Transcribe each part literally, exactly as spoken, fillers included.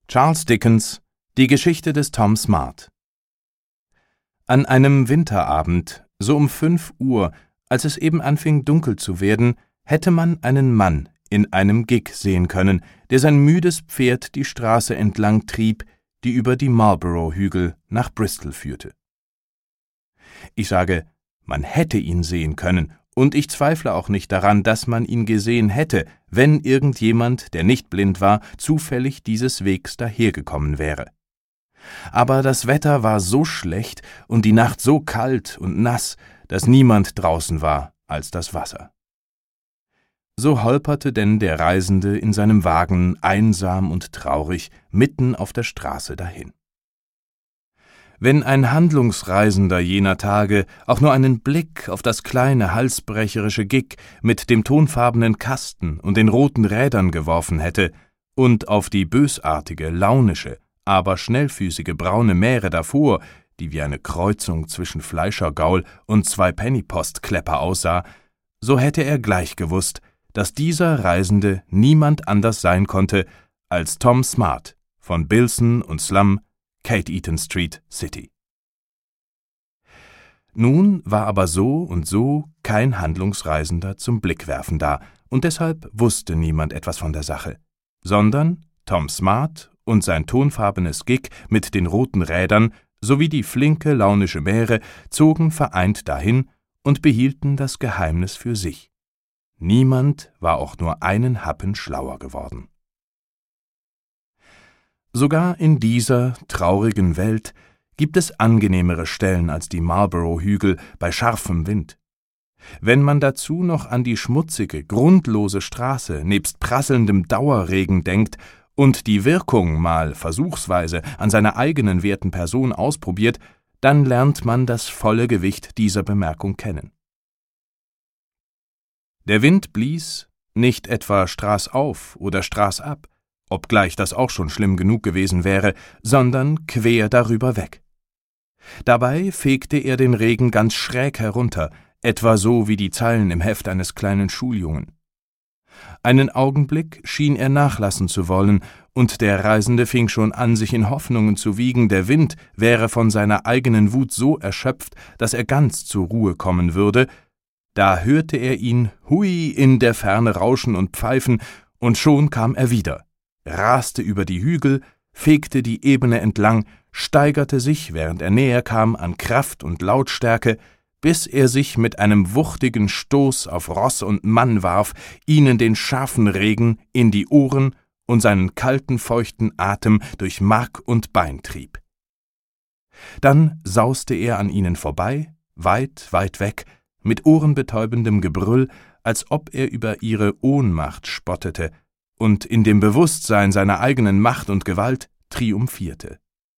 Charles Dickens, die Geschichte des Tom Smart. An einem Winterabend, so um fünf Uhr, als es eben anfing dunkel zu werden, hätte man einen Mann in einem Gig sehen können, der sein müdes Pferd die Straße entlang trieb, die über die Marlborough-Hügel nach Bristol führte. Ich sage, man hätte ihn sehen können, und ich zweifle auch nicht daran, dass man ihn gesehen hätte, wenn irgendjemand, der nicht blind war, zufällig dieses Wegs dahergekommen wäre. Aber das Wetter war so schlecht und die Nacht so kalt und nass, dass niemand draußen war als das Wasser. So holperte denn der Reisende in seinem Wagen einsam und traurig mitten auf der Straße dahin. Wenn ein Handlungsreisender jener Tage auch nur einen Blick auf das kleine halsbrecherische Gig mit dem tonfarbenen Kasten und den roten Rädern geworfen hätte und auf die bösartige, launische, aber schnellfüßige braune Mähre davor, die wie eine Kreuzung zwischen Fleischergaul und zwei Pennypostklepper aussah, so hätte er gleich gewusst, dass dieser Reisende niemand anders sein konnte als Tom Smart von Bilson und Slum, Cateaton Street, City. Nun war aber so und so kein Handlungsreisender zum Blickwerfen da, und deshalb wusste niemand etwas von der Sache, sondern Tom Smart und sein tonfarbenes Gig mit den roten Rädern sowie die flinke, launische Mähre zogen vereint dahin und behielten das Geheimnis für sich. Niemand war auch nur einen Happen schlauer geworden. Sogar in dieser traurigen Welt gibt es angenehmere Stellen als die Marlborough-Hügel bei scharfem Wind. Wenn man dazu noch an die schmutzige, grundlose Straße nebst prasselndem Dauerregen denkt und die Wirkung mal versuchsweise an seiner eigenen werten Person ausprobiert, dann lernt man das volle Gewicht dieser Bemerkung kennen. Der Wind blies nicht etwa straßauf oder straßab, obgleich das auch schon schlimm genug gewesen wäre, sondern quer darüber weg. Dabei fegte er den Regen ganz schräg herunter, etwa so wie die Zeilen im Heft eines kleinen Schuljungen. Einen Augenblick schien er nachlassen zu wollen, und der Reisende fing schon an, sich in Hoffnungen zu wiegen, der Wind wäre von seiner eigenen Wut so erschöpft, dass er ganz zur Ruhe kommen würde. Da hörte er ihn hui in der Ferne rauschen und pfeifen, und schon kam er wieder, raste über die Hügel, fegte die Ebene entlang, steigerte sich, während er näher kam, an Kraft und Lautstärke, bis er sich mit einem wuchtigen Stoß auf Ross und Mann warf, ihnen den scharfen Regen in die Ohren und seinen kalten, feuchten Atem durch Mark und Bein trieb. Dann sauste er an ihnen vorbei, weit, weit weg, mit ohrenbetäubendem Gebrüll, als ob er über ihre Ohnmacht spottete und in dem Bewusstsein seiner eigenen Macht und Gewalt triumphierte.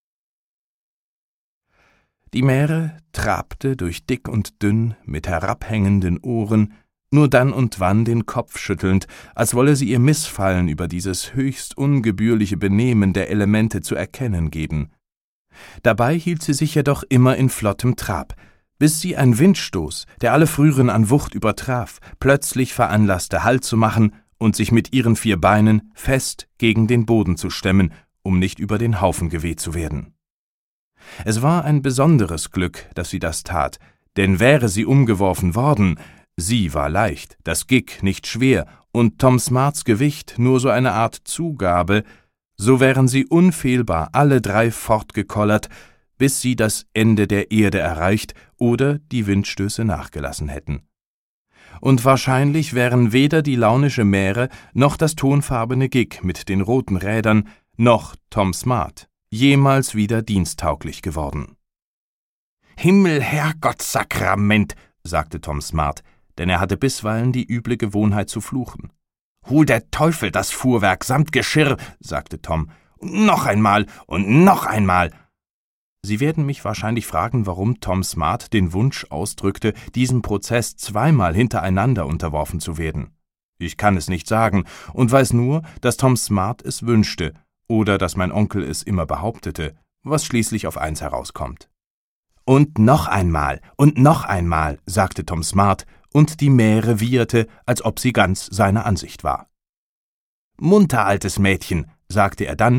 Die Mähre trabte durch dick und dünn mit herabhängenden Ohren, nur dann und wann den Kopf schüttelnd, als wolle sie ihr Missfallen über dieses höchst ungebührliche Benehmen der Elemente zu erkennen geben. Dabei hielt sie sich jedoch immer in flottem Trab, bis sie ein Windstoß, der alle früheren an Wucht übertraf, plötzlich veranlasste, Halt zu machen und sich mit ihren vier Beinen fest gegen den Boden zu stemmen, um nicht über den Haufen geweht zu werden. Es war ein besonderes Glück, dass sie das tat, denn wäre sie umgeworfen worden, sie war leicht, das Gig nicht schwer und Tom Smarts Gewicht nur so eine Art Zugabe, so wären sie unfehlbar alle drei fortgekollert, bis sie das Ende der Erde erreicht oder die Windstöße nachgelassen hätten. Und wahrscheinlich wären weder die launische Mähre noch das tonfarbene Gig mit den roten Rädern noch Tom Smart jemals wieder diensttauglich geworden. »Himmel, Herrgottsakrament«, sagte Tom Smart, denn er hatte bisweilen die üble Gewohnheit zu fluchen. »Hol der Teufel das Fuhrwerk samt Geschirr«, sagte Tom, »und noch einmal und noch einmal.« Sie werden mich wahrscheinlich fragen, warum Tom Smart den Wunsch ausdrückte, diesem Prozess zweimal hintereinander unterworfen zu werden. Ich kann es nicht sagen und weiß nur, dass Tom Smart es wünschte, oder dass mein Onkel es immer behauptete, was schließlich auf eins herauskommt. »Und noch einmal, und noch einmal«, sagte Tom Smart, und die Mähre wieherte, als ob sie ganz seiner Ansicht war. »Munter, altes Mädchen«, sagte er dann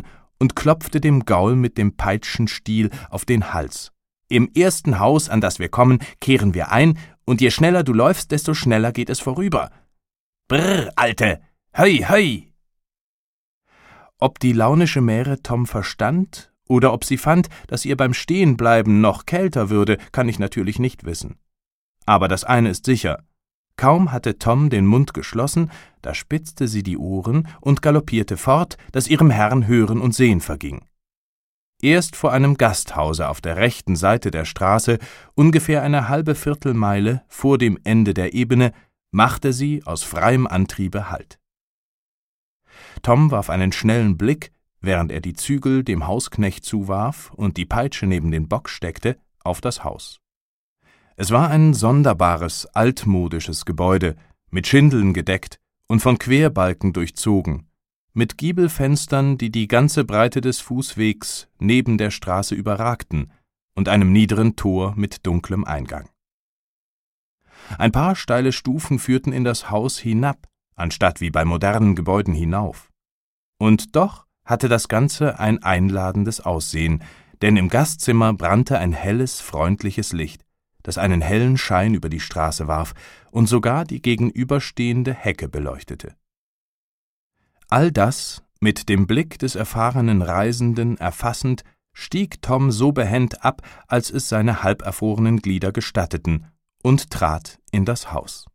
und klopfte dem Gaul mit dem Peitschenstiel auf den Hals. »Im ersten Haus, an das wir kommen, kehren wir ein, und je schneller du läufst, desto schneller geht es vorüber. Brrr, Alte! Hei, hei!« Ob die launische Mähre Tom verstand oder ob sie fand, dass ihr beim Stehenbleiben noch kälter würde, kann ich natürlich nicht wissen. Aber das eine ist sicher: Kaum hatte Tom den Mund geschlossen, da spitzte sie die Ohren und galoppierte fort, dass ihrem Herrn Hören und Sehen verging. Erst vor einem Gasthause auf der rechten Seite der Straße, ungefähr eine halbe Viertelmeile vor dem Ende der Ebene, machte sie aus freiem Antriebe Halt. Tom warf einen schnellen Blick, während er die Zügel dem Hausknecht zuwarf und die Peitsche neben den Bock steckte, auf das Haus. Es war ein sonderbares, altmodisches Gebäude, mit Schindeln gedeckt und von Querbalken durchzogen, mit Giebelfenstern, die die ganze Breite des Fußwegs neben der Straße überragten, und einem niederen Tor mit dunklem Eingang. Ein paar steile Stufen führten in das Haus hinab, anstatt wie bei modernen Gebäuden hinauf. Und doch hatte das Ganze ein einladendes Aussehen, denn im Gastzimmer brannte ein helles, freundliches Licht, das einen hellen Schein über die Straße warf und sogar die gegenüberstehende Hecke beleuchtete. All das, mit dem Blick des erfahrenen Reisenden erfassend, stieg Tom so behend ab, als es seine halberfrorenen Glieder gestatteten, und trat in das Haus.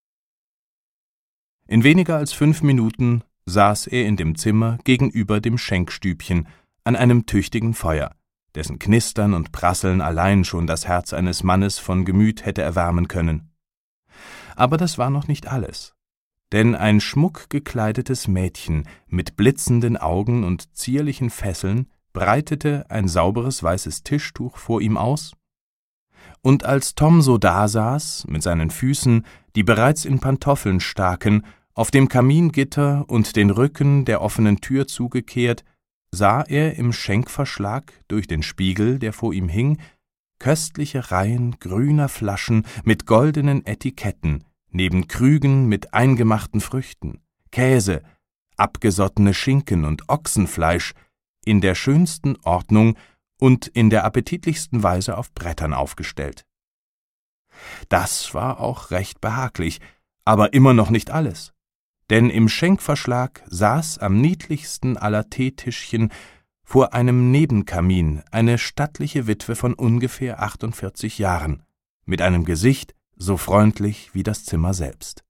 In weniger als fünf Minuten saß er in dem Zimmer gegenüber dem Schenkstübchen an einem tüchtigen Feuer, dessen Knistern und Prasseln allein schon das Herz eines Mannes von Gemüt hätte erwärmen können. Aber das war noch nicht alles, denn ein schmuckgekleidetes Mädchen mit blitzenden Augen und zierlichen Fesseln breitete ein sauberes weißes Tischtuch vor ihm aus, und als Tom so dasaß, mit seinen Füßen, die bereits in Pantoffeln staken, auf dem Kamingitter und den Rücken der offenen Tür zugekehrt, sah er im Schenkverschlag durch den Spiegel, der vor ihm hing, köstliche Reihen grüner Flaschen mit goldenen Etiketten, neben Krügen mit eingemachten Früchten, Käse, abgesottene Schinken und Ochsenfleisch, in der schönsten Ordnung und in der appetitlichsten Weise auf Brettern aufgestellt. Das war auch recht behaglich, aber immer noch nicht alles, denn im Schenkverschlag saß am niedlichsten aller Teetischchen vor einem Nebenkamin eine stattliche Witwe von ungefähr achtundvierzig Jahren, mit einem Gesicht so freundlich wie das Zimmer selbst.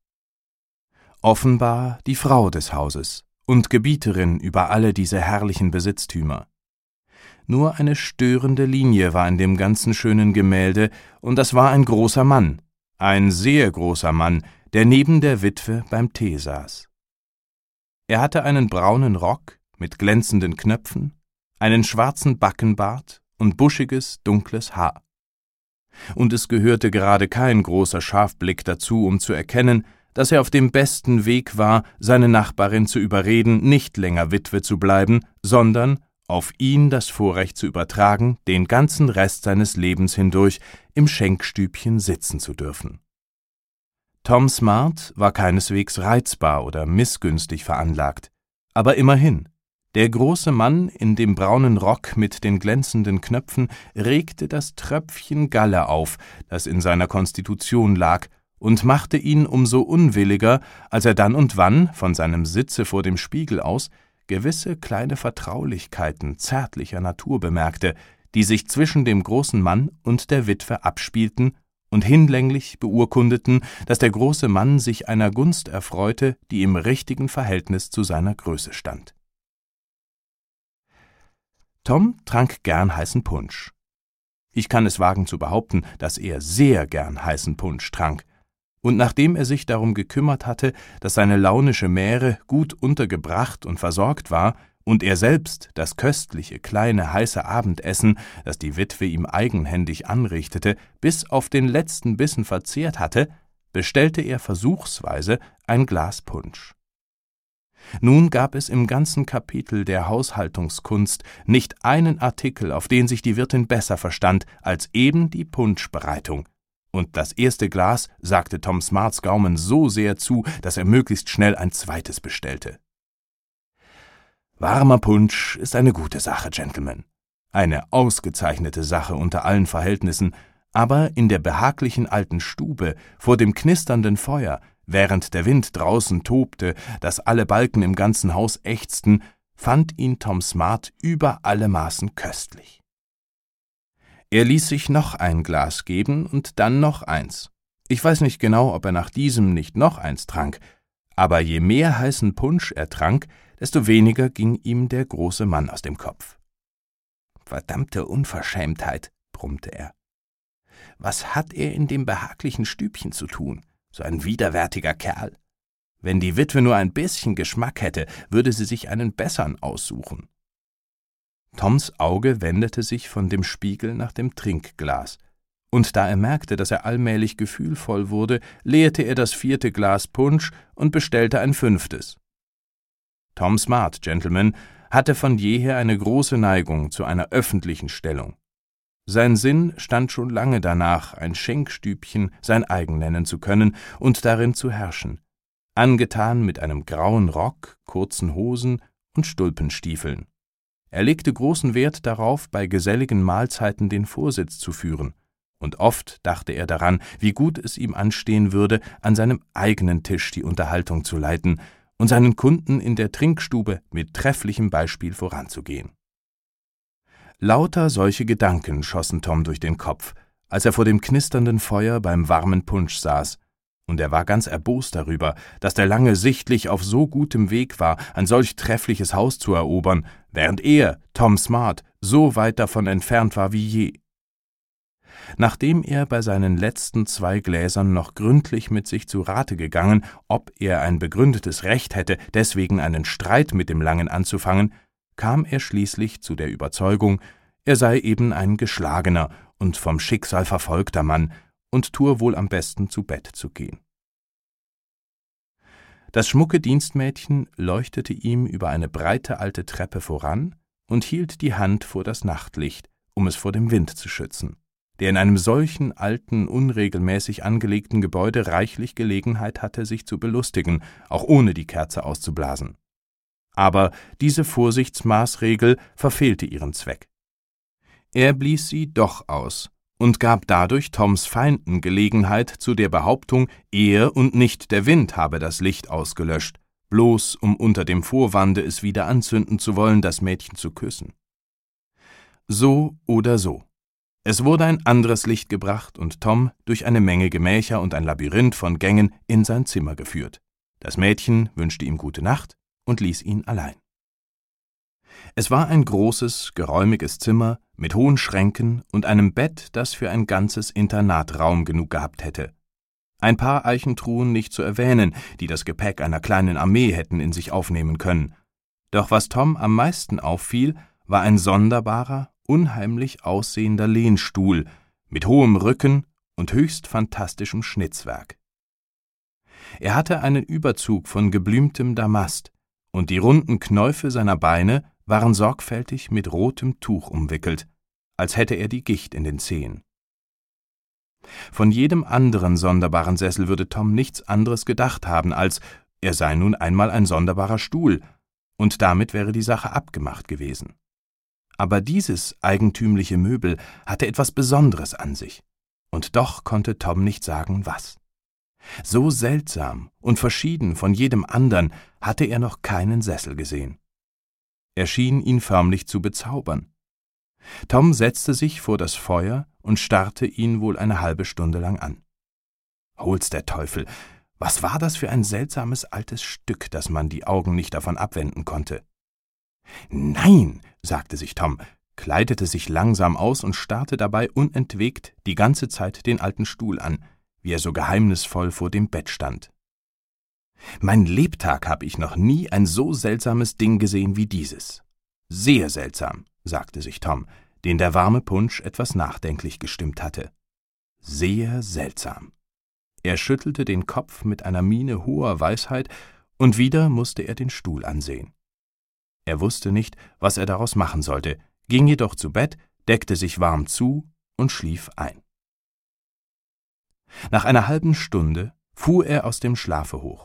Offenbar die Frau des Hauses und Gebieterin über alle diese herrlichen Besitztümer. Nur eine störende Linie war in dem ganzen schönen Gemälde, und das war ein großer Mann, ein sehr großer Mann, der neben der Witwe beim Tee saß. Er hatte einen braunen Rock mit glänzenden Knöpfen, einen schwarzen Backenbart und buschiges, dunkles Haar. Und es gehörte gerade kein großer Scharfblick dazu, um zu erkennen, dass er auf dem besten Weg war, seine Nachbarin zu überreden, nicht länger Witwe zu bleiben, sondern auf ihn das Vorrecht zu übertragen, den ganzen Rest seines Lebens hindurch im Schenkstübchen sitzen zu dürfen. Tom Smart war keineswegs reizbar oder missgünstig veranlagt, aber immerhin, der große Mann in dem braunen Rock mit den glänzenden Knöpfen regte das Tröpfchen Galle auf, das in seiner Konstitution lag, und machte ihn umso unwilliger, als er dann und wann von seinem Sitze vor dem Spiegel aus gewisse kleine Vertraulichkeiten zärtlicher Natur bemerkte, die sich zwischen dem großen Mann und der Witwe abspielten und hinlänglich beurkundeten, dass der große Mann sich einer Gunst erfreute, die im richtigen Verhältnis zu seiner Größe stand. Tom trank gern heißen Punsch. Ich kann es wagen zu behaupten, dass er sehr gern heißen Punsch trank, und nachdem er sich darum gekümmert hatte, dass seine launische Mähre gut untergebracht und versorgt war und er selbst das köstliche, kleine, heiße Abendessen, das die Witwe ihm eigenhändig anrichtete, bis auf den letzten Bissen verzehrt hatte, bestellte er versuchsweise ein Glas Punsch. Nun gab es im ganzen Kapitel der Haushaltungskunst nicht einen Artikel, auf den sich die Wirtin besser verstand, als eben die Punschbereitung, und das erste Glas sagte Tom Smarts Gaumen so sehr zu, dass er möglichst schnell ein zweites bestellte. Warmer Punsch ist eine gute Sache, Gentlemen. Eine ausgezeichnete Sache unter allen Verhältnissen, aber in der behaglichen alten Stube, vor dem knisternden Feuer, während der Wind draußen tobte, daß alle Balken im ganzen Haus ächzten, fand ihn Tom Smart über alle Maßen köstlich. Er ließ sich noch ein Glas geben und dann noch eins. Ich weiß nicht genau, ob er nach diesem nicht noch eins trank, aber je mehr heißen Punsch er trank, desto weniger ging ihm der große Mann aus dem Kopf. »Verdammte Unverschämtheit«, brummte er. »Was hat er in dem behaglichen Stübchen zu tun, so ein widerwärtiger Kerl? Wenn die Witwe nur ein bisschen Geschmack hätte, würde sie sich einen bessern aussuchen.« Toms Auge wendete sich von dem Spiegel nach dem Trinkglas, und da er merkte, dass er allmählich gefühlvoll wurde, leerte er das vierte Glas Punsch und bestellte ein fünftes. Tom Smart, Gentlemen, hatte von jeher eine große Neigung zu einer öffentlichen Stellung. Sein Sinn stand schon lange danach, ein Schenkstübchen sein eigen nennen zu können und darin zu herrschen, angetan mit einem grauen Rock, kurzen Hosen und Stulpenstiefeln. Er legte großen Wert darauf, bei geselligen Mahlzeiten den Vorsitz zu führen, und oft dachte er daran, wie gut es ihm anstehen würde, an seinem eigenen Tisch die Unterhaltung zu leiten und seinen Kunden in der Trinkstube mit trefflichem Beispiel voranzugehen. Lauter solche Gedanken schossen Tom durch den Kopf, als er vor dem knisternden Feuer beim warmen Punsch saß, und er war ganz erbost darüber, dass der Lange sichtlich auf so gutem Weg war, ein solch treffliches Haus zu erobern, während er, Tom Smart, so weit davon entfernt war wie je. Nachdem er bei seinen letzten zwei Gläsern noch gründlich mit sich zu Rate gegangen, ob er ein begründetes Recht hätte, deswegen einen Streit mit dem Langen anzufangen, kam er schließlich zu der Überzeugung, er sei eben ein geschlagener und vom Schicksal verfolgter Mann und tue wohl am besten zu Bett zu gehen. Das schmucke Dienstmädchen leuchtete ihm über eine breite alte Treppe voran und hielt die Hand vor das Nachtlicht, um es vor dem Wind zu schützen, der in einem solchen alten, unregelmäßig angelegten Gebäude reichlich Gelegenheit hatte, sich zu belustigen, auch ohne die Kerze auszublasen. Aber diese Vorsichtsmaßregel verfehlte ihren Zweck. Er blies sie doch aus und gab dadurch Toms Feinden Gelegenheit zu der Behauptung, er und nicht der Wind habe das Licht ausgelöscht, bloß um unter dem Vorwande, es wieder anzünden zu wollen, das Mädchen zu küssen. So oder so. Es wurde ein anderes Licht gebracht und Tom durch eine Menge Gemächer und ein Labyrinth von Gängen in sein Zimmer geführt. Das Mädchen wünschte ihm gute Nacht und ließ ihn allein. Es war ein großes, geräumiges Zimmer mit hohen Schränken und einem Bett, das für ein ganzes Internat Raum genug gehabt hätte. Ein paar Eichentruhen nicht zu erwähnen, die das Gepäck einer kleinen Armee hätten in sich aufnehmen können. Doch was Tom am meisten auffiel, war ein sonderbarer, unheimlich aussehender Lehnstuhl mit hohem Rücken und höchst fantastischem Schnitzwerk. Er hatte einen Überzug von geblümtem Damast, und die runden Knäufe seiner Beine waren sorgfältig mit rotem Tuch umwickelt, als hätte er die Gicht in den Zehen. Von jedem anderen sonderbaren Sessel würde Tom nichts anderes gedacht haben, als er sei nun einmal ein sonderbarer Stuhl, und damit wäre die Sache abgemacht gewesen. Aber dieses eigentümliche Möbel hatte etwas Besonderes an sich, und doch konnte Tom nicht sagen, was. So seltsam und verschieden von jedem andern hatte er noch keinen Sessel gesehen. Er schien ihn förmlich zu bezaubern. Tom setzte sich vor das Feuer und starrte ihn wohl eine halbe Stunde lang an. Hol's der Teufel, was war das für ein seltsames altes Stück, dass man die Augen nicht davon abwenden konnte? »Nein«, sagte sich Tom, kleidete sich langsam aus und starrte dabei unentwegt die ganze Zeit den alten Stuhl an, wie er so geheimnisvoll vor dem Bett stand. »Mein Lebtag habe ich noch nie ein so seltsames Ding gesehen wie dieses. Sehr seltsam«, sagte sich Tom, den der warme Punsch etwas nachdenklich gestimmt hatte. »Sehr seltsam.« Er schüttelte den Kopf mit einer Miene hoher Weisheit, und wieder musste er den Stuhl ansehen. Er wusste nicht, was er daraus machen sollte, ging jedoch zu Bett, deckte sich warm zu und schlief ein. Nach einer halben Stunde fuhr er aus dem Schlafe hoch.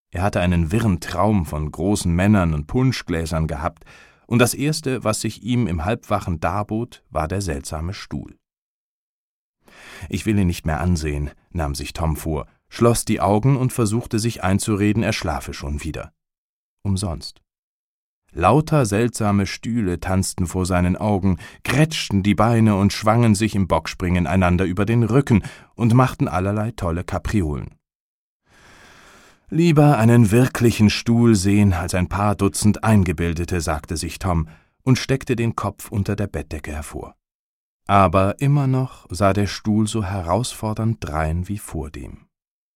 Er hatte einen wirren Traum von großen Männern und Punschgläsern gehabt, und das Erste, was sich ihm im Halbwachen darbot, war der seltsame Stuhl. »Ich will ihn nicht mehr ansehen«, nahm sich Tom vor, schloss die Augen und versuchte sich einzureden, er schlafe schon wieder. Umsonst. Lauter seltsame Stühle tanzten vor seinen Augen, grätschten die Beine und schwangen sich im Bockspringen einander über den Rücken und machten allerlei tolle Kapriolen. »Lieber einen wirklichen Stuhl sehen als ein paar Dutzend eingebildete«, sagte sich Tom und steckte den Kopf unter der Bettdecke hervor. Aber immer noch sah der Stuhl so herausfordernd drein wie vordem.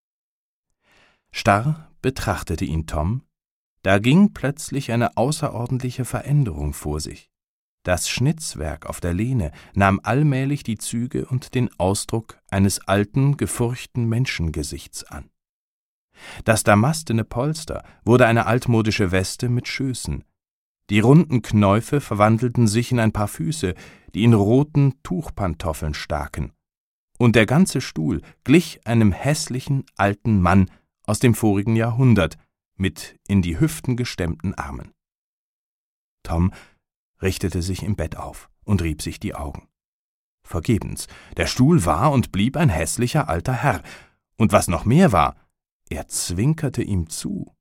Starr betrachtete ihn Tom. Da ging plötzlich eine außerordentliche Veränderung vor sich. Das Schnitzwerk auf der Lehne nahm allmählich die Züge und den Ausdruck eines alten, gefurchten Menschengesichts an. Das damastene Polster wurde eine altmodische Weste mit Schößen. Die runden Knäufe verwandelten sich in ein paar Füße, die in roten Tuchpantoffeln staken. Und der ganze Stuhl glich einem hässlichen alten Mann aus dem vorigen Jahrhundert, mit in die Hüften gestemmten Armen. Tom richtete sich im Bett auf und rieb sich die Augen. Vergebens, der Stuhl war und blieb ein hässlicher alter Herr, und was noch mehr war, er zwinkerte ihm zu.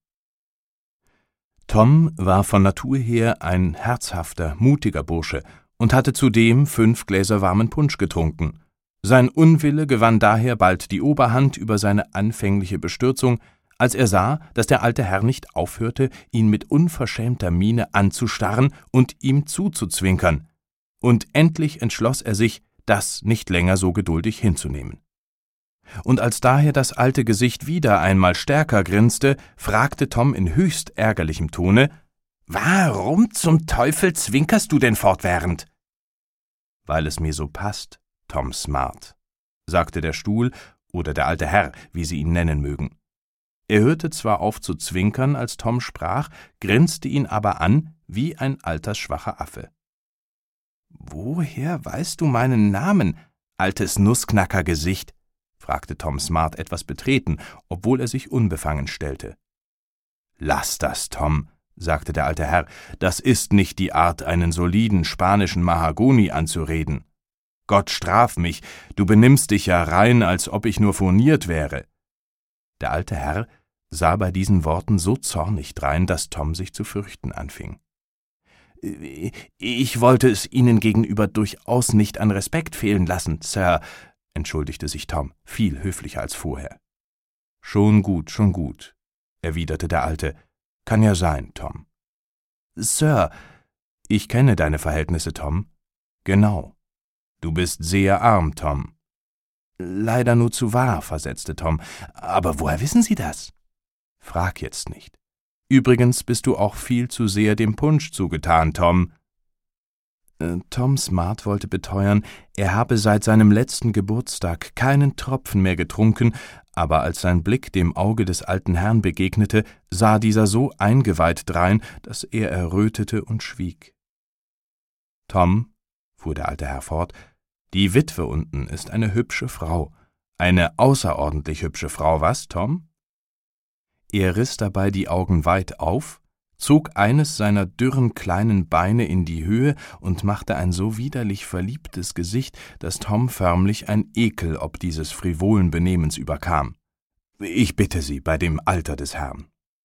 Tom war von Natur her ein herzhafter, mutiger Bursche und hatte zudem fünf Gläser warmen Punsch getrunken. Sein Unwille gewann daher bald die Oberhand über seine anfängliche Bestürzung, als er sah, dass der alte Herr nicht aufhörte, ihn mit unverschämter Miene anzustarren und ihm zuzuzwinkern, und endlich entschloss er sich, das nicht länger so geduldig hinzunehmen. Und als daher das alte Gesicht wieder einmal stärker grinste, fragte Tom in höchst ärgerlichem Tone: »Warum zum Teufel zwinkerst du denn fortwährend?« »Weil es mir so passt, Tom Smart«, sagte der Stuhl oder der alte Herr, wie Sie ihn nennen mögen. Er hörte zwar auf zu zwinkern, als Tom sprach, grinste ihn aber an wie ein altersschwacher Affe. »Woher weißt du meinen Namen, altes Nussknackergesicht?« fragte Tom Smart etwas betreten, obwohl er sich unbefangen stellte. »Lass das, Tom«, sagte der alte Herr, »das ist nicht die Art, einen soliden spanischen Mahagoni anzureden. Gott straf mich, du benimmst dich ja rein, als ob ich nur furniert wäre.« Der alte Herr sah bei diesen Worten so zornig drein, dass Tom sich zu fürchten anfing. »Ich wollte es Ihnen gegenüber durchaus nicht an Respekt fehlen lassen, Sir«, entschuldigte sich Tom, viel höflicher als vorher. »Schon gut, schon gut«, erwiderte der Alte. »Kann ja sein, Tom.« »Sir, ich kenne deine Verhältnisse, Tom.« »Genau. Du bist sehr arm, Tom.« »Leider nur zu wahr«, versetzte Tom. »Aber woher wissen Sie das?« »Frag jetzt nicht. Übrigens bist du auch viel zu sehr dem Punsch zugetan, Tom.« Tom Smart wollte beteuern, er habe seit seinem letzten Geburtstag keinen Tropfen mehr getrunken, aber als sein Blick dem Auge des alten Herrn begegnete, sah dieser so eingeweiht drein, dass er errötete und schwieg. »Tom«, fuhr der alte Herr fort, »die Witwe unten ist eine hübsche Frau, eine außerordentlich hübsche Frau, was, Tom?« Er riss dabei die Augen weit auf, zog eines seiner dürren kleinen Beine in die Höhe und machte ein so widerlich verliebtes Gesicht, dass Tom förmlich ein Ekel ob dieses frivolen Benehmens überkam. »Ich bitte Sie, bei dem Alter des Herrn.«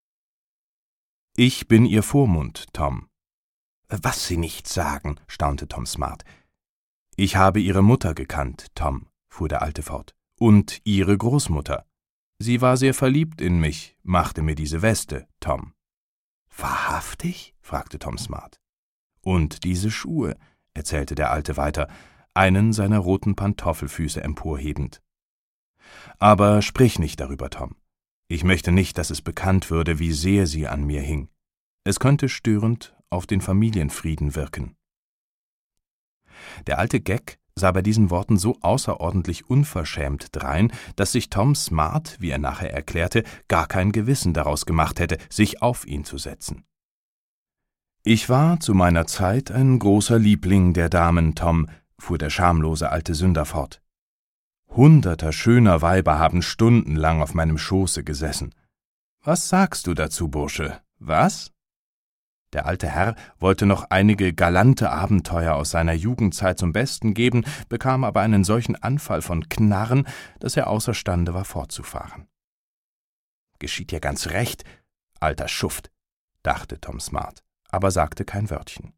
»Ich bin Ihr Vormund, Tom.« »Was Sie nicht sagen«, staunte Tom Smart. »Ich habe Ihre Mutter gekannt, Tom«, fuhr der Alte fort, »und Ihre Großmutter. Sie war sehr verliebt in mich, machte mir diese Weste, Tom.« »Wahrhaftig?« fragte Tom Smart. »Und diese Schuhe«, erzählte der Alte weiter, einen seiner roten Pantoffelfüße emporhebend. »Aber sprich nicht darüber, Tom. Ich möchte nicht, dass es bekannt würde, wie sehr sie an mir hing. Es könnte störend auf den Familienfrieden wirken.« Der alte Geck sah bei diesen Worten so außerordentlich unverschämt drein, dass sich Tom Smart, wie er nachher erklärte, gar kein Gewissen daraus gemacht hätte, sich auf ihn zu setzen. »Ich war zu meiner Zeit ein großer Liebling der Damen, Tom«, fuhr der schamlose alte Sünder fort. »Hunderter schöner Weiber haben stundenlang auf meinem Schoße gesessen. Was sagst du dazu, Bursche? Was?« Der alte Herr wollte noch einige galante Abenteuer aus seiner Jugendzeit zum Besten geben, bekam aber einen solchen Anfall von Knarren, dass er außerstande war, fortzufahren. »Geschieht dir ganz recht, alter Schuft«, dachte Tom Smart, aber sagte kein Wörtchen.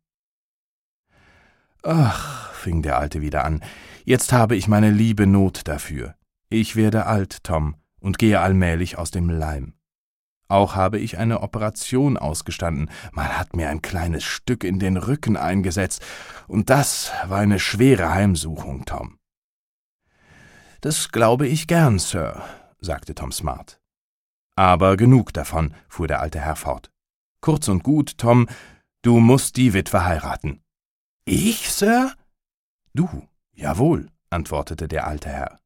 »Ach«, fing der Alte wieder an, »jetzt habe ich meine liebe Not dafür. Ich werde alt, Tom, und gehe allmählich aus dem Leim. Auch habe ich eine Operation ausgestanden. Man hat mir ein kleines Stück in den Rücken eingesetzt, und das war eine schwere Heimsuchung, Tom.« »Das glaube ich gern, Sir«, sagte Tom Smart. »Aber genug davon«, fuhr der alte Herr fort. »Kurz und gut, Tom, du musst die Witwe heiraten.« »Ich, Sir?« »Du, jawohl«, antwortete der alte Herr.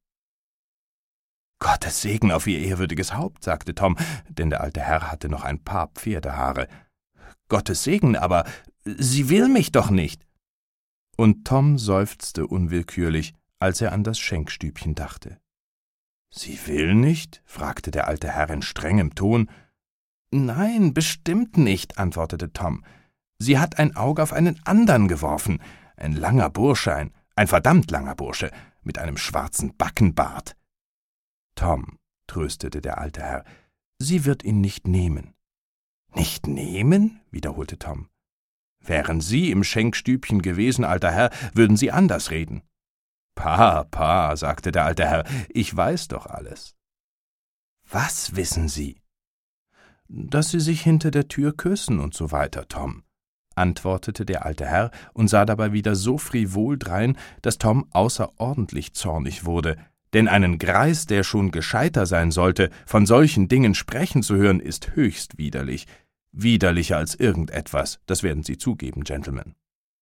»Gottes Segen auf Ihr ehrwürdiges Haupt«, sagte Tom, denn der alte Herr hatte noch ein paar Pferdehaare. »Gottes Segen, aber sie will mich doch nicht.« Und Tom seufzte unwillkürlich, als er an das Schenkstübchen dachte. »Sie will nicht?« fragte der alte Herr in strengem Ton. »Nein, bestimmt nicht«, antwortete Tom. »Sie hat ein Auge auf einen andern geworfen, ein langer Bursche, ein, ein verdammt langer Bursche, mit einem schwarzen Backenbart.« »Tom«, tröstete der alte Herr, »sie wird ihn nicht nehmen.« »Nicht nehmen?« wiederholte Tom. »Wären Sie im Schenkstübchen gewesen, alter Herr, würden Sie anders reden.« »Pah, pah«, sagte der alte Herr, »ich weiß doch alles.« »Was wissen Sie?« »Dass Sie sich hinter der Tür küssen und so weiter, Tom«, antwortete der alte Herr und sah dabei wieder so frivol drein, dass Tom außerordentlich zornig wurde, denn einen Greis, der schon gescheiter sein sollte, von solchen Dingen sprechen zu hören, ist höchst widerlich, widerlicher als irgendetwas, das werden Sie zugeben, Gentlemen.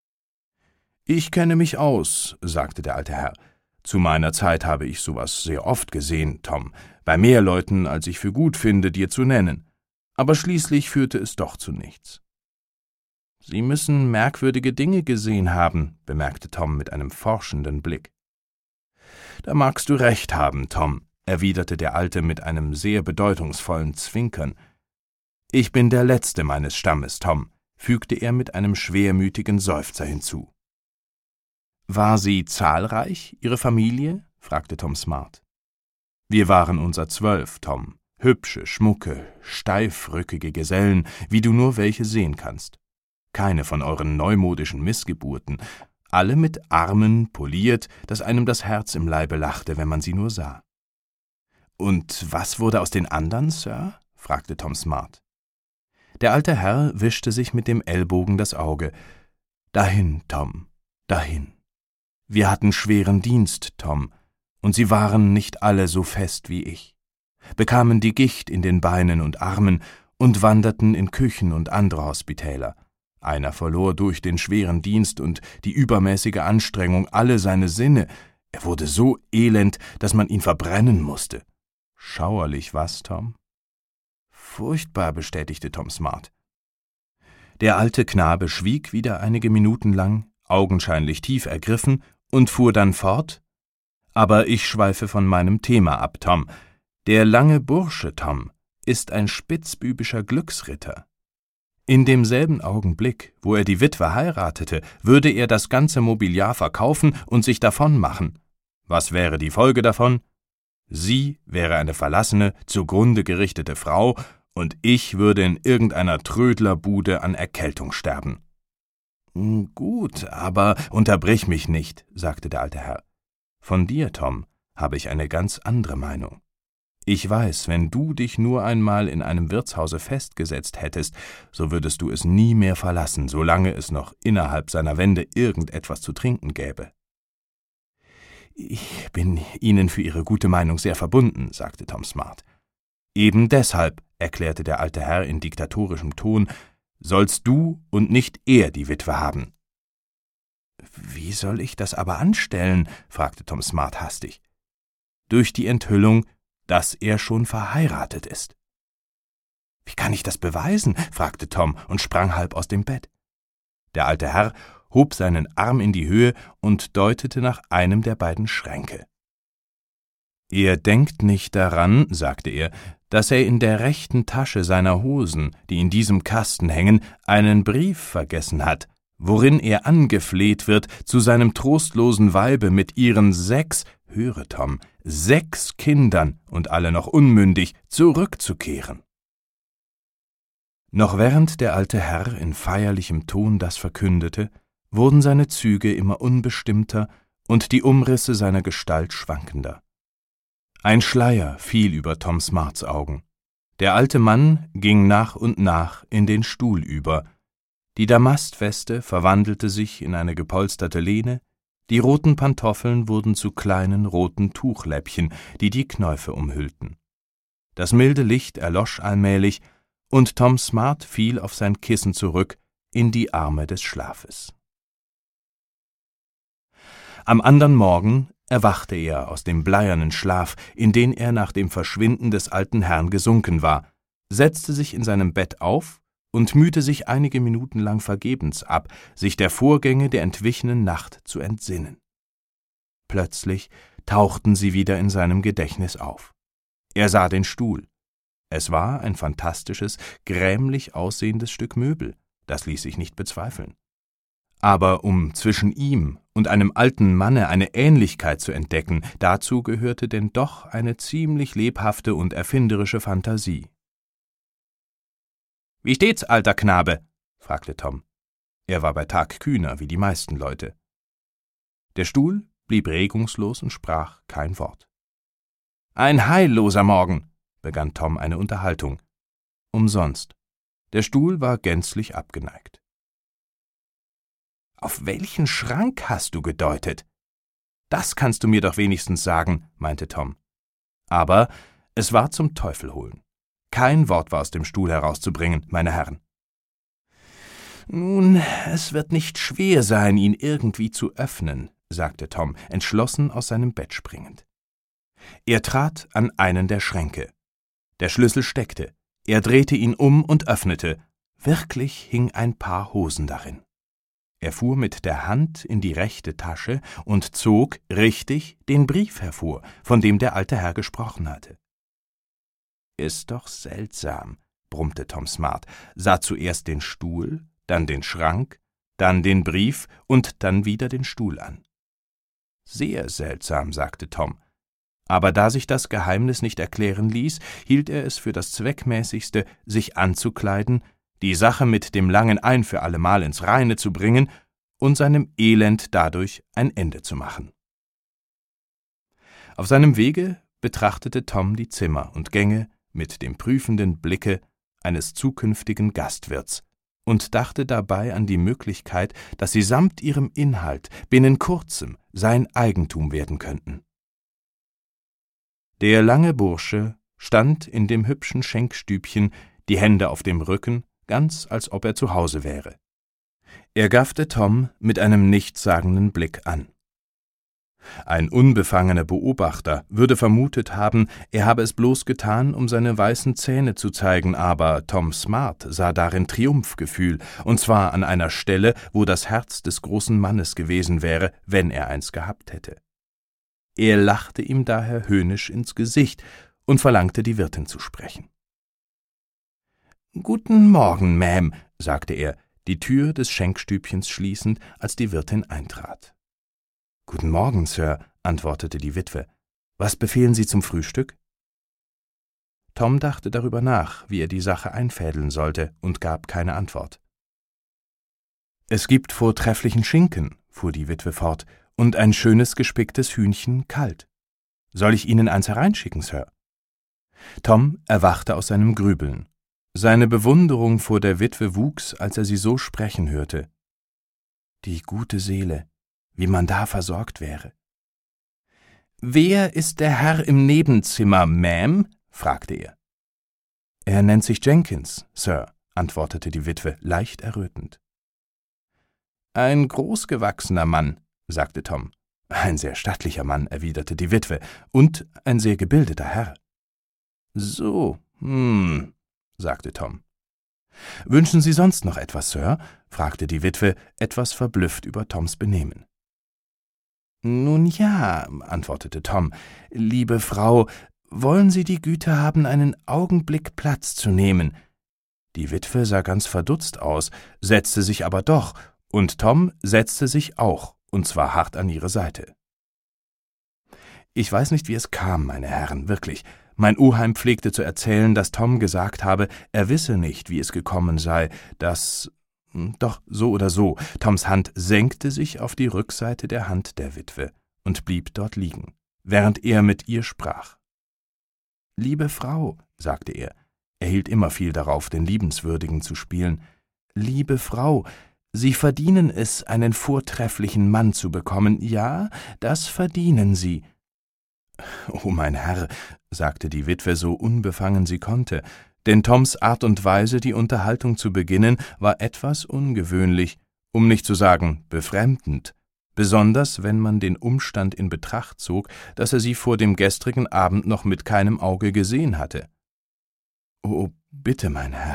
»Ich kenne mich aus«, sagte der alte Herr. »Zu meiner Zeit habe ich sowas sehr oft gesehen, Tom, bei mehr Leuten, als ich für gut finde, dir zu nennen. Aber schließlich führte es doch zu nichts.« »Sie müssen merkwürdige Dinge gesehen haben«, bemerkte Tom mit einem forschenden Blick. »Da magst du recht haben, Tom«, erwiderte der Alte mit einem sehr bedeutungsvollen Zwinkern. »Ich bin der Letzte meines Stammes, Tom«, fügte er mit einem schwermütigen Seufzer hinzu. »War sie zahlreich, Ihre Familie?« fragte Tom Smart. »Wir waren unser Zwölf, Tom, hübsche, schmucke, steifrückige Gesellen, wie du nur welche sehen kannst. Keine von euren neumodischen Missgeburten, alle mit Armen poliert, dass einem das Herz im Leibe lachte, wenn man sie nur sah.« »Und was wurde aus den andern, Sir?« fragte Tom Smart. Der alte Herr wischte sich mit dem Ellbogen das Auge. »Dahin, Tom, dahin. Wir hatten schweren Dienst, Tom, und sie waren nicht alle so fest wie ich, bekamen die Gicht in den Beinen und Armen und wanderten in Küchen und andere Hospitäler. Einer verlor durch den schweren Dienst und die übermäßige Anstrengung alle seine Sinne. Er wurde so elend, dass man ihn verbrennen musste. Schauerlich, was, Tom?« »Furchtbar«, bestätigte Tom Smart. Der alte Knabe schwieg wieder einige Minuten lang, augenscheinlich tief ergriffen, und fuhr dann fort. »Aber ich schweife von meinem Thema ab, Tom. Der lange Bursche, Tom, ist ein spitzbübischer Glücksritter. In demselben Augenblick, wo er die Witwe heiratete, würde er das ganze Mobiliar verkaufen und sich davon machen. Was wäre die Folge davon? Sie wäre eine verlassene, zugrunde gerichtete Frau, und ich würde in irgendeiner Trödlerbude an Erkältung sterben.« »Gut, aber unterbrich mich nicht«, sagte der alte Herr. »Von dir, Tom, habe ich eine ganz andere Meinung. Ich weiß, wenn du dich nur einmal in einem Wirtshause festgesetzt hättest, so würdest du es nie mehr verlassen, solange es noch innerhalb seiner Wände irgendetwas zu trinken gäbe.« »Ich bin Ihnen für Ihre gute Meinung sehr verbunden«, sagte Tom Smart. »Eben deshalb«, erklärte der alte Herr in diktatorischem Ton, »sollst du und nicht er die Witwe haben.« »Wie soll ich das aber anstellen?« fragte Tom Smart hastig. »Durch die Enthüllung, dass er schon verheiratet ist.« »Wie kann ich das beweisen?« fragte Tom und sprang halb aus dem Bett. Der alte Herr hob seinen Arm in die Höhe und deutete nach einem der beiden Schränke. »Ihr denkt nicht daran«, sagte er, dass er in der rechten Tasche seiner Hosen, die in diesem Kasten hängen, einen Brief vergessen hat, worin er angefleht wird, zu seinem trostlosen Weibe mit ihren sechs, höre Tom, sechs Kindern und alle noch unmündig, zurückzukehren. Noch während der alte Herr in feierlichem Ton das verkündete, wurden seine Züge immer unbestimmter und die Umrisse seiner Gestalt schwankender. Ein Schleier fiel über Tom Smarts Augen. Der alte Mann ging nach und nach in den Stuhl über. Die Damastweste verwandelte sich in eine gepolsterte Lehne, die roten Pantoffeln wurden zu kleinen roten Tuchläppchen, die die Knäufe umhüllten. Das milde Licht erlosch allmählich, und Tom Smart fiel auf sein Kissen zurück in die Arme des Schlafes. Am andern Morgen erwachte er aus dem bleiernen Schlaf, in den er nach dem Verschwinden des alten Herrn gesunken war, setzte sich in seinem Bett auf und mühte sich einige Minuten lang vergebens ab, sich der Vorgänge der entwichenen Nacht zu entsinnen. Plötzlich tauchten sie wieder in seinem Gedächtnis auf. Er sah den Stuhl. Es war ein fantastisches, grämlich aussehendes Stück Möbel, das ließ sich nicht bezweifeln. Aber um zwischen ihm und einem alten Manne eine Ähnlichkeit zu entdecken, dazu gehörte denn doch eine ziemlich lebhafte und erfinderische Fantasie. »Wie steht's, alter Knabe?« fragte Tom. Er war bei Tag kühner wie die meisten Leute. Der Stuhl blieb regungslos und sprach kein Wort. »Ein heilloser Morgen«, begann Tom eine Unterhaltung. Umsonst. Der Stuhl war gänzlich abgeneigt. »Auf welchen Schrank hast du gedeutet? Das kannst du mir doch wenigstens sagen«, meinte Tom. Aber es war zum Teufel holen. Kein Wort war aus dem Stuhl herauszubringen, meine Herren. »Nun, es wird nicht schwer sein, ihn irgendwie zu öffnen«, sagte Tom, entschlossen aus seinem Bett springend. Er trat an einen der Schränke. Der Schlüssel steckte. Er drehte ihn um und öffnete. Wirklich hing ein Paar Hosen darin. Er fuhr mit der Hand in die rechte Tasche und zog, richtig, den Brief hervor, von dem der alte Herr gesprochen hatte. »Ist doch seltsam«, brummte Tom Smart, sah zuerst den Stuhl, dann den Schrank, dann den Brief und dann wieder den Stuhl an. »Sehr seltsam«, sagte Tom. Aber da sich das Geheimnis nicht erklären ließ, hielt er es für das Zweckmäßigste, sich anzukleiden, die Sache mit dem langen Ein für allemal ins Reine zu bringen und seinem Elend dadurch ein Ende zu machen. Auf seinem Wege betrachtete Tom die Zimmer und Gänge mit dem prüfenden Blicke eines zukünftigen Gastwirts und dachte dabei an die Möglichkeit, dass sie samt ihrem Inhalt binnen kurzem sein Eigentum werden könnten. Der lange Bursche stand in dem hübschen Schenkstübchen, die Hände auf dem Rücken, ganz als ob er zu Hause wäre. Er gaffte Tom mit einem nichtssagenden Blick an. Ein unbefangener Beobachter würde vermutet haben, er habe es bloß getan, um seine weißen Zähne zu zeigen, aber Tom Smart sah darin Triumphgefühl, und zwar an einer Stelle, wo das Herz des großen Mannes gewesen wäre, wenn er eins gehabt hätte. Er lachte ihm daher höhnisch ins Gesicht und verlangte, die Wirtin zu sprechen. »Guten Morgen, Ma'am«, sagte er, die Tür des Schenkstübchens schließend, als die Wirtin eintrat. »Guten Morgen, Sir«, antwortete die Witwe. »Was befehlen Sie zum Frühstück?« Tom dachte darüber nach, wie er die Sache einfädeln sollte, und gab keine Antwort. »Es gibt vortrefflichen Schinken«, fuhr die Witwe fort, »und ein schönes gespicktes Hühnchen kalt. Soll ich Ihnen eins hereinschicken, Sir?« Tom erwachte aus seinem Grübeln. Seine Bewunderung vor der Witwe wuchs, als er sie so sprechen hörte. Die gute Seele, wie man da versorgt wäre. »Wer ist der Herr im Nebenzimmer, Ma'am?« fragte er. »Er nennt sich Jenkins, Sir«, antwortete die Witwe, leicht errötend. »Ein großgewachsener Mann«, sagte Tom. »Ein sehr stattlicher Mann«, erwiderte die Witwe, »und ein sehr gebildeter Herr.« »So, hm«, sagte Tom. »Wünschen Sie sonst noch etwas, Sir?« fragte die Witwe, etwas verblüfft über Toms Benehmen. »Nun ja«, antwortete Tom, »liebe Frau, wollen Sie die Güte haben, einen Augenblick Platz zu nehmen?« Die Witwe sah ganz verdutzt aus, setzte sich aber doch, und Tom setzte sich auch, und zwar hart an ihre Seite. Ich weiß nicht, wie es kam, meine Herren, wirklich. Mein Oheim pflegte zu erzählen, dass Tom gesagt habe, er wisse nicht, wie es gekommen sei, dass… Doch so oder so, Toms Hand senkte sich auf die Rückseite der Hand der Witwe und blieb dort liegen, während er mit ihr sprach. »Liebe Frau«, sagte er, er hielt immer viel darauf, den Liebenswürdigen zu spielen, »liebe Frau, Sie verdienen es, einen vortrefflichen Mann zu bekommen, ja, das verdienen Sie.« »Oh, mein Herr«, sagte die Witwe so unbefangen sie konnte, denn Toms Art und Weise, die Unterhaltung zu beginnen, war etwas ungewöhnlich, um nicht zu sagen befremdend, besonders wenn man den Umstand in Betracht zog, dass er sie vor dem gestrigen Abend noch mit keinem Auge gesehen hatte. »Oh, bitte, mein Herr.«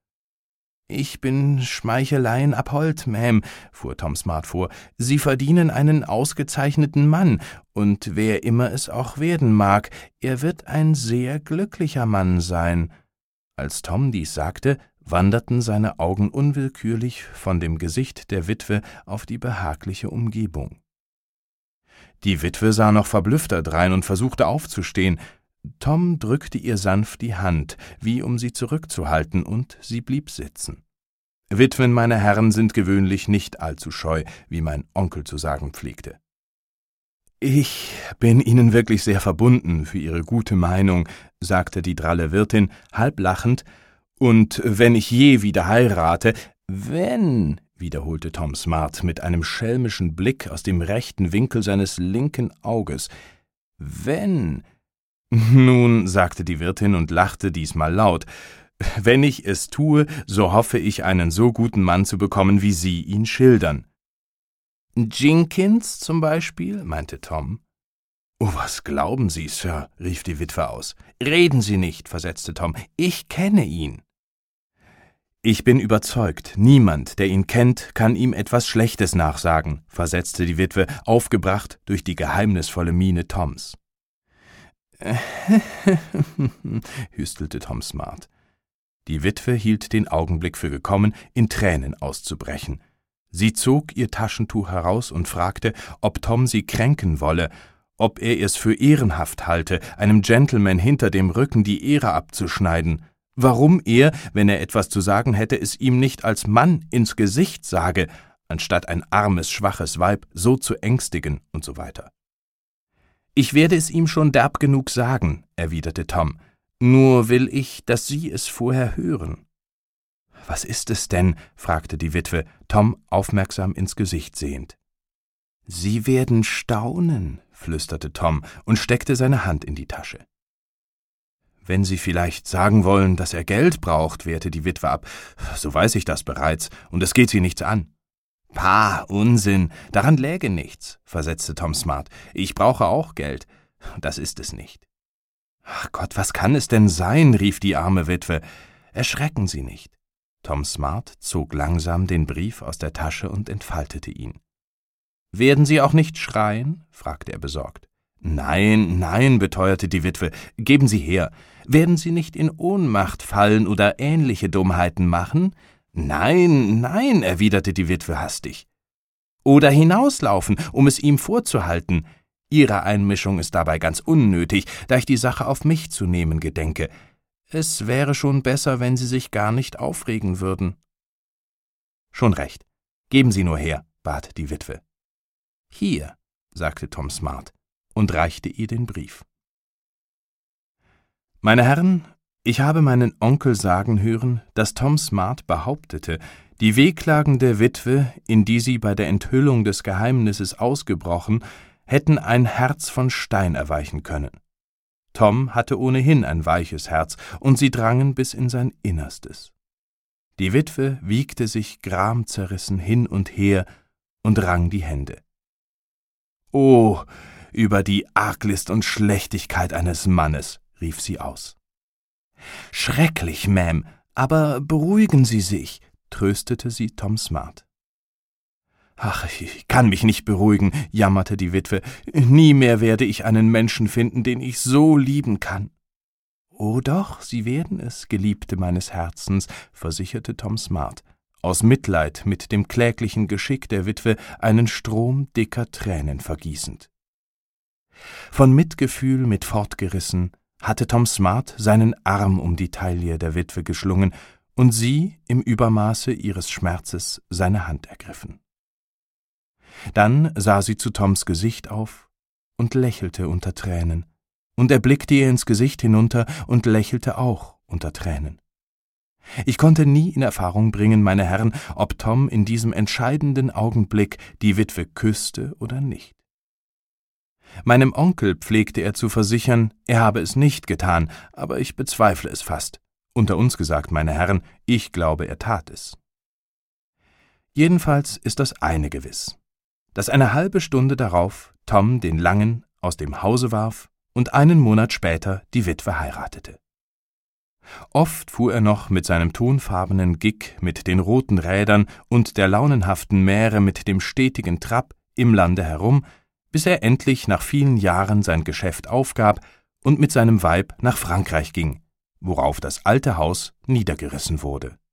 »Ich bin Schmeicheleien abhold, Ma'am«, fuhr Tom Smart vor, »Sie verdienen einen ausgezeichneten Mann, und wer immer es auch werden mag, er wird ein sehr glücklicher Mann sein.« Als Tom dies sagte, wanderten seine Augen unwillkürlich von dem Gesicht der Witwe auf die behagliche Umgebung. Die Witwe sah noch verblüffter drein und versuchte aufzustehen. Tom drückte ihr sanft die Hand, wie um sie zurückzuhalten, und sie blieb sitzen. Witwen, meine Herren, sind gewöhnlich nicht allzu scheu, wie mein Onkel zu sagen pflegte. »Ich bin Ihnen wirklich sehr verbunden für Ihre gute Meinung«, sagte die dralle Wirtin, halb lachend, »und wenn ich je wieder heirate…« »Wenn«, wiederholte Tom Smart mit einem schelmischen Blick aus dem rechten Winkel seines linken Auges, »wenn…« »Nun«, sagte die Wirtin und lachte diesmal laut, »wenn ich es tue, so hoffe ich, einen so guten Mann zu bekommen, wie Sie ihn schildern.« »Jinkins zum Beispiel?« meinte Tom. »Oh, was glauben Sie, Sir?« rief die Witwe aus. »Reden Sie nicht«, versetzte Tom, »ich kenne ihn.« »Ich bin überzeugt, niemand, der ihn kennt, kann ihm etwas Schlechtes nachsagen«, versetzte die Witwe, aufgebracht durch die geheimnisvolle Miene Toms. hüstelte Tom Smart. Die Witwe hielt den Augenblick für gekommen, in Tränen auszubrechen. Sie zog ihr Taschentuch heraus und fragte, ob Tom sie kränken wolle, ob er es für ehrenhaft halte, einem Gentleman hinter dem Rücken die Ehre abzuschneiden, warum er, wenn er etwas zu sagen hätte, es ihm nicht als Mann ins Gesicht sage, anstatt ein armes, schwaches Weib so zu ängstigen und so weiter. »Ich werde es ihm schon derb genug sagen«, erwiderte Tom, »nur will ich, dass Sie es vorher hören.« »Was ist es denn?« fragte die Witwe, Tom aufmerksam ins Gesicht sehend. »Sie werden staunen«, flüsterte Tom und steckte seine Hand in die Tasche. »Wenn Sie vielleicht sagen wollen, dass er Geld braucht«, wehrte die Witwe ab, »so weiß ich das bereits, und es geht Sie nichts an.« »Pah, Unsinn, daran läge nichts«, versetzte Tom Smart. »Ich brauche auch Geld. Das ist es nicht.« »Ach Gott, was kann es denn sein?« rief die arme Witwe. »Erschrecken Sie nicht.« Tom Smart zog langsam den Brief aus der Tasche und entfaltete ihn. »Werden Sie auch nicht schreien?« fragte er besorgt. »Nein, nein«, beteuerte die Witwe, »geben Sie her. Werden Sie nicht in Ohnmacht fallen oder ähnliche Dummheiten machen?« »Nein, nein«, erwiderte die Witwe hastig. »Oder hinauslaufen, um es ihm vorzuhalten. Ihre Einmischung ist dabei ganz unnötig, da ich die Sache auf mich zu nehmen gedenke. Es wäre schon besser, wenn Sie sich gar nicht aufregen würden.« »Schon recht. Geben Sie nur her«, bat die Witwe. »Hier«, sagte Tom Smart und reichte ihr den Brief. »Meine Herren, ich habe meinen Onkel sagen hören, dass Tom Smart behauptete, die wehklagende Witwe, in die sie bei der Enthüllung des Geheimnisses ausgebrochen, hätten ein Herz von Stein erweichen können. Tom hatte ohnehin ein weiches Herz, und sie drangen bis in sein Innerstes. Die Witwe wiegte sich gramzerrissen hin und her und rang die Hände. »Oh, über die Arglist und Schlechtigkeit eines Mannes«, rief sie aus. »Schrecklich, Ma'am, aber beruhigen Sie sich«, tröstete sie Tom Smart. »Ach, ich kann mich nicht beruhigen«, jammerte die Witwe. »Nie mehr werde ich einen Menschen finden, den ich so lieben kann.« »Oh doch, Sie werden es, Geliebte meines Herzens«, versicherte Tom Smart, aus Mitleid mit dem kläglichen Geschick der Witwe einen Strom dicker Tränen vergießend. Von Mitgefühl mit fortgerissen, hatte Tom Smart seinen Arm um die Taille der Witwe geschlungen und sie im Übermaße ihres Schmerzes seine Hand ergriffen. Dann sah sie zu Toms Gesicht auf und lächelte unter Tränen, und er blickte ihr ins Gesicht hinunter und lächelte auch unter Tränen. Ich konnte nie in Erfahrung bringen, meine Herren, ob Tom in diesem entscheidenden Augenblick die Witwe küsste oder nicht. Meinem Onkel pflegte er zu versichern, er habe es nicht getan, aber ich bezweifle es fast. Unter uns gesagt, meine Herren, ich glaube, er tat es. Jedenfalls ist das eine gewiss, dass eine halbe Stunde darauf Tom den Langen aus dem Hause warf und einen Monat später die Witwe heiratete. Oft fuhr er noch mit seinem tonfarbenen Gig mit den roten Rädern und der launenhaften Mähre mit dem stetigen Trab im Lande herum, bis er endlich nach vielen Jahren sein Geschäft aufgab und mit seinem Weib nach Frankreich ging, worauf das alte Haus niedergerissen wurde.